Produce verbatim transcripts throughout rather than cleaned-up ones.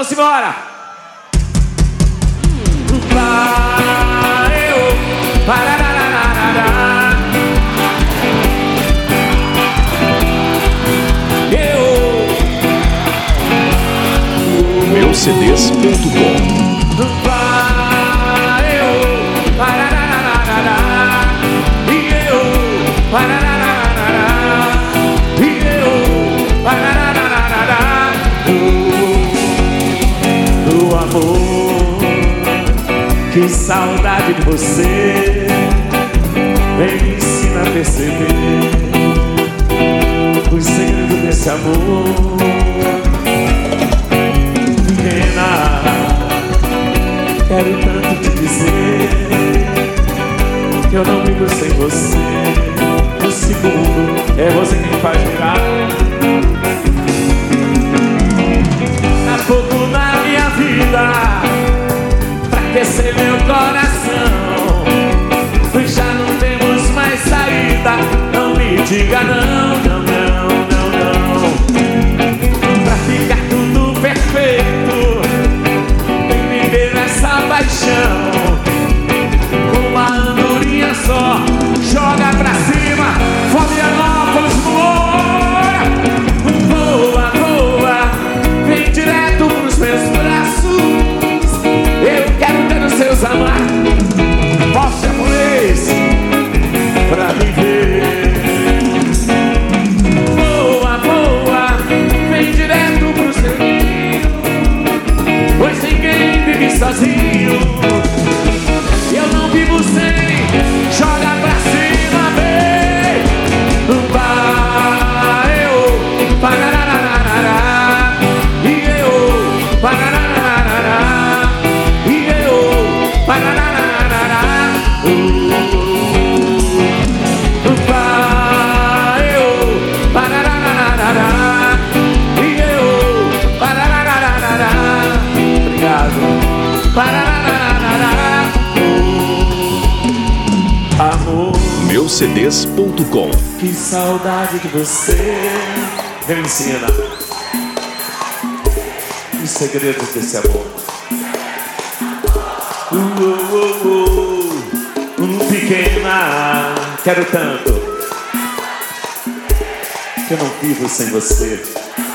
Vamos embora. Vai, eu, pararararará. Eu. meu c d s ponto com. Vai, eu, pararararará. E eu, pararararará. E eu, pararararará. Do amor, que saudade de você. Vem me ensina a perceber os segredos desse amor. Pequena, quero tanto te dizer que eu não vivo sem você. No segundo, é você quem faz virar. Há fogo na minha vida pra aquecer meu coração. Já não temos mais saída. Não me diga não, não, não, não, não. Pra ficar tudo perfeito, tem que viver essa paixão. Uma andorinha só, joga pra cima. Florianópolis voa, voa, voa. Vem direto pros meus braços. Eu quero ter os seus amarros. Posso japonês pra viver. Voa, voa, vem direto pro seu ninho, pois ninguém vive sozinho. Eu não vivo sem, joga pra cima, vem. Vai, eu, pararararará. E eu, pararararará. E eu, pararararará. Vai, eu, pararararará. E eu, pararararará. Obrigado. Pararararará. Amor, meu c d s ponto com. que saudade de você. Vem me ensina os segredos desse amor. Uh, uh, uh, uh, uh, pequena, quero tanto que eu não vivo sem você.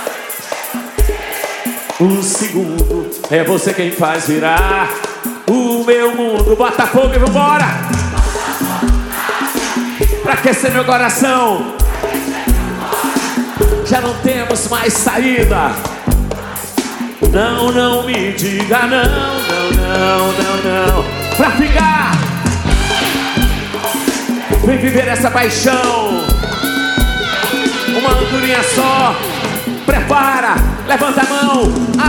Um segundo, é você quem faz virar o meu mundo. Bota fogo e vambora pra aquecer meu coração. Já não temos mais saída. Não, não me diga não, não, não, não, não. Pra ficar, vem viver essa paixão. Uma andorinha só. Prepara, levanta a mão,